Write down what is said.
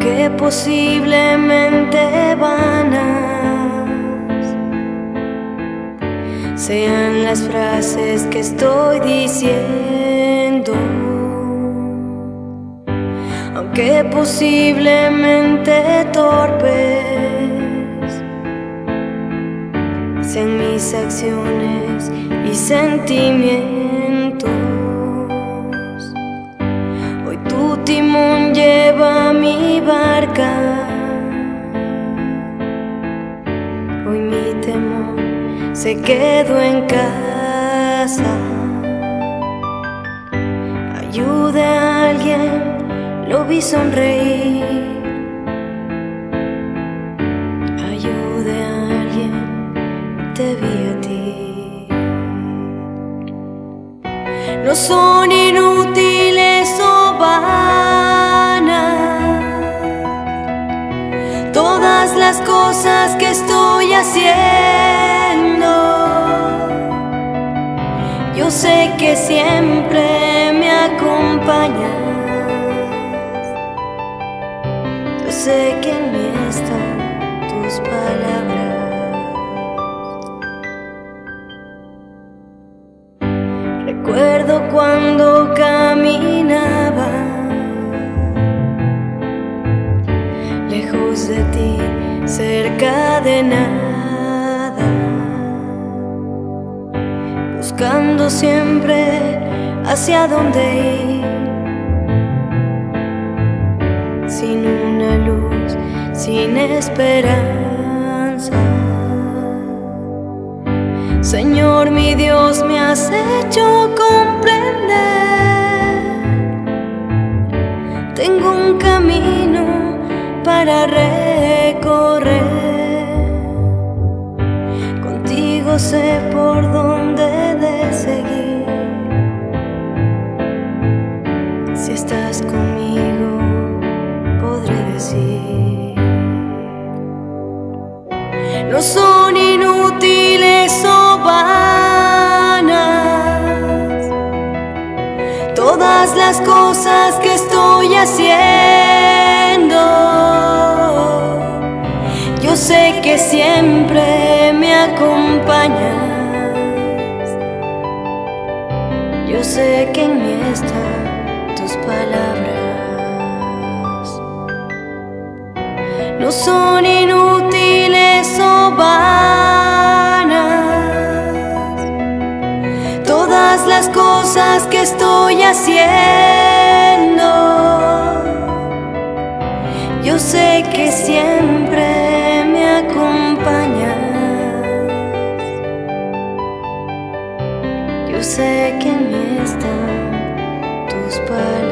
que posiblemente vanas sean las frases que estoy diciendo, aunque posiblemente torpes sean mis acciones y sentimientos. Hoy tu timón lleva mi barca, hoy mi temor se quedó en casa. Ayude a alguien, lo vi sonreír. Ayude a alguien, te vi a ti. No son inútiles o vanas todas las cosas que estoy haciendo. Yo sé que siempre me acompañas. Yo sé que en mí están tus palabras. Recuerdo cuando caminaba lejos de ti, cerca de nada, buscando siempre hacia dónde ir, sin una luz, sin esperanza. Señor mi Dios, me has hecho comprender. Tengo un camino para recorrer. Contigo sé por dónde de seguir. Si estás conmigo, podré decir: no son inútiles o vanas todas las cosas que estoy haciendo. Yo sé que siempre me acompañas. Yo sé que en mí están tus palabras. No son inútiles o vanas todas las cosas que estoy haciendo. Yo sé que siempre me acompañas. Yo sé que en mí están tus palabras.